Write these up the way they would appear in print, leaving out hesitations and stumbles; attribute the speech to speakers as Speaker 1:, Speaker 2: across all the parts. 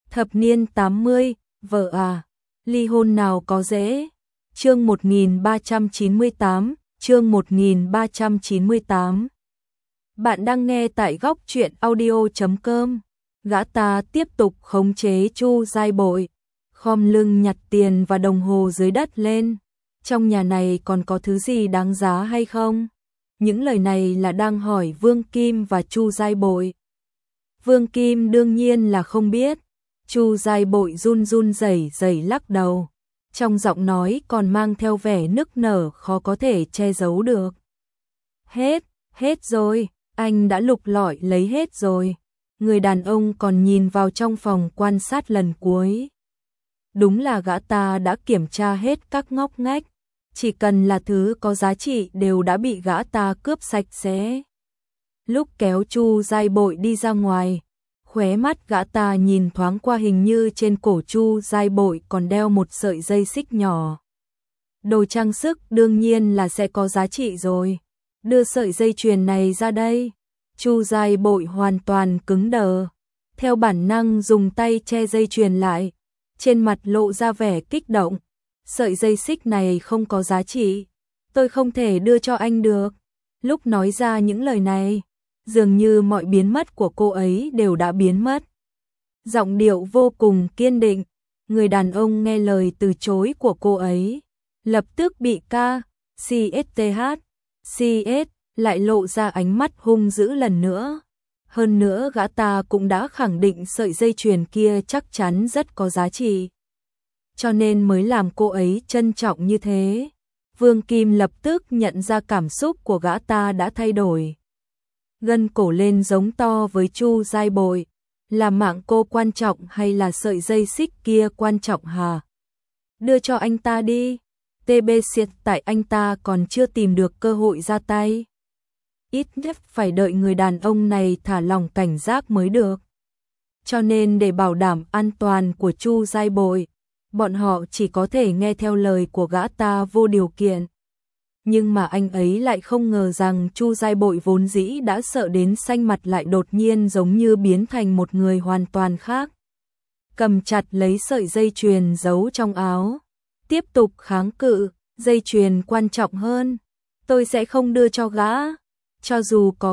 Speaker 1: Thập niên 80, vợ à, ly hôn nào có dễ. Chương 1398, chương 1398. Bạn đang nghe tại góc truyện audio.com. Gã ta tiếp tục khống chế Chu Giai Bội, khom lưng nhặt tiền và đồng hồ dưới đất lên. Trong nhà này còn có thứ gì đáng giá hay không? Những lời này là đang hỏi Vương Kim và Chu Giai Bội. Vương Kim đương nhiên là không biết. Chu Giai Bội run run rẩy rẩy lắc đầu, trong giọng nói còn mang theo vẻ nức nở khó có thể che giấu được. Hết rồi, anh đã lục lọi lấy hết rồi. Người đàn ông còn nhìn vào trong phòng quan sát lần cuối. Đúng là gã ta đã kiểm tra hết các ngóc ngách, chỉ cần là thứ có giá trị đều đã bị gã ta cướp sạch sẽ. Lúc kéo Chu Giai Bội đi ra ngoài, khóe mắt gã ta nhìn thoáng qua, hình như trên cổ Chu Giai Bội còn đeo một sợi dây xích nhỏ. Đồ trang sức đương nhiên là sẽ có giá trị rồi. Đưa sợi dây chuyền này ra đây. Chu Giai Bội hoàn toàn cứng đờ, theo bản năng dùng tay che dây chuyền lại, trên mặt lộ ra vẻ kích động. Sợi dây xích này không có giá trị, tôi không thể đưa cho anh được. Lúc nói ra những lời này, dường như mọi biến mất của cô ấy đều đã biến mất. Giọng điệu vô cùng kiên định, người đàn ông nghe lời từ chối của cô ấy, lập tức bị CS lại lộ ra ánh mắt hung dữ lần nữa. Hơn nữa gã ta cũng đã khẳng định sợi dây chuyền kia chắc chắn rất có giá trị, cho nên mới làm cô ấy trân trọng như thế. Vương Kim lập tức nhận ra cảm xúc của gã ta đã thay đổi, gân cổ lên giống to với Chu Giai Bội, là mạng cô quan trọng hay là sợi dây xích kia quan trọng hả? Đưa cho anh ta đi. TB Siệt tại anh ta còn chưa tìm được cơ hội ra tay. Ít nhất phải đợi người đàn ông này thả lỏng cảnh giác mới được. Cho nên để bảo đảm an toàn của Chu Giai Bội, bọn họ chỉ có thể nghe theo lời của gã ta vô điều kiện. Nhưng mà anh ấy lại không ngờ rằng Chu Giai Bội vốn dĩ đã sợ đến xanh mặt lại đột nhiên giống như biến thành một người hoàn toàn khác. Cầm chặt lấy sợi dây chuyền giấu trong áo, tiếp tục kháng cự, dây chuyền quan trọng hơn, tôi sẽ không đưa cho gã. Cho dù có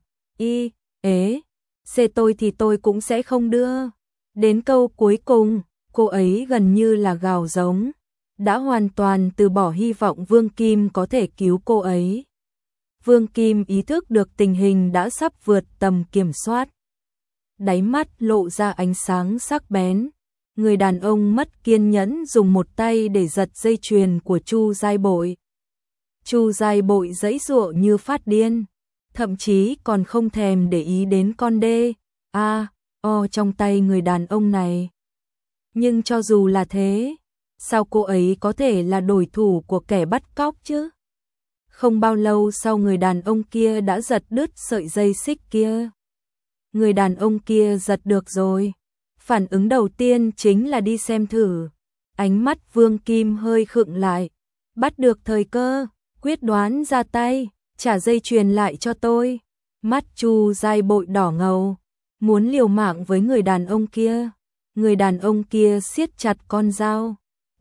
Speaker 1: C tôi thì tôi cũng sẽ không đưa. Đến câu cuối cùng, cô ấy gần như là gào giống, đã hoàn toàn từ bỏ hy vọng Vương Kim có thể cứu cô ấy. Vương Kim ý thức được tình hình đã sắp vượt tầm kiểm soát, đáy mắt lộ ra ánh sáng sắc bén. Người đàn ông mất kiên nhẫn dùng một tay để giật dây chuyền của Chu Giai Bội. Chu Giai Bội giãy giụa như phát điên, thậm chí còn không thèm để ý đến con trong tay người đàn ông này. Nhưng cho dù là thế, sao cô ấy có thể là đối thủ của kẻ bắt cóc chứ? Không bao lâu sau, người đàn ông kia đã giật đứt sợi dây xích kia. Người đàn ông kia giật được rồi, phản ứng đầu tiên chính là đi xem thử. Ánh mắt Vương Kim hơi khựng lại, bắt được thời cơ, quyết đoán ra tay, trả dây chuyền lại cho tôi. Mắt Chu Giai Bội đỏ ngầu, muốn liều mạng với người đàn ông kia. Người đàn ông kia siết chặt con dao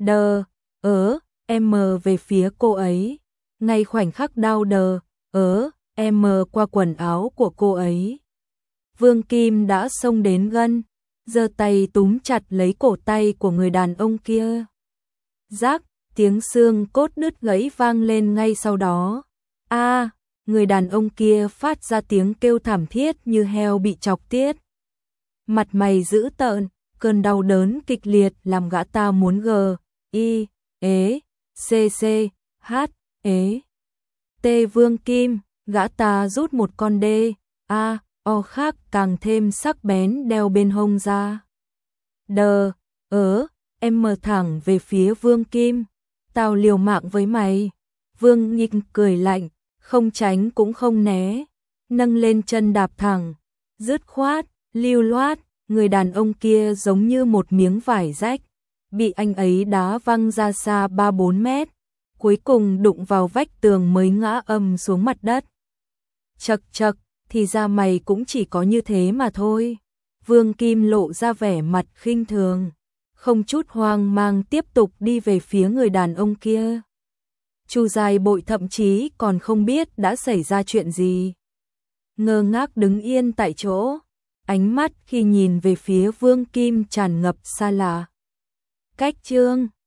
Speaker 1: về phía cô ấy. Ngay khoảnh khắc đao qua quần áo của cô ấy, Vương Kim đã xông đến gần, giơ tay túm chặt lấy cổ tay của người đàn ông kia. Rác, tiếng xương cốt đứt gãy vang lên ngay sau đó. Người đàn ông kia phát ra tiếng kêu thảm thiết như heo bị chọc tiết. Mặt mày dữ tợn, cơn đau đớn kịch liệt làm gã ta muốn Vương Kim. Gã ta rút một con khác càng thêm sắc bén đeo bên hông ra. Thẳng về phía Vương Kim. Tao liều mạng với mày. Vương Nhịch cười lạnh, không tránh cũng không né, nâng lên chân đạp thẳng, dứt khoát, lưu loát. Người đàn ông kia giống như một miếng vải rách, bị anh ấy đá văng ra xa 3-4 mét, cuối cùng đụng vào vách tường mới ngã ầm xuống mặt đất. Chậc, thì ra mày cũng chỉ có như thế mà thôi. Vương Kim lộ ra vẻ mặt khinh thường, không chút hoang mang tiếp tục đi về phía người đàn ông kia. Chu Giai Bội thậm chí còn không biết đã xảy ra chuyện gì. Ngơ ngác đứng yên tại chỗ, ánh mắt khi nhìn về phía Vương Kim tràn ngập xa lạ. Cách chương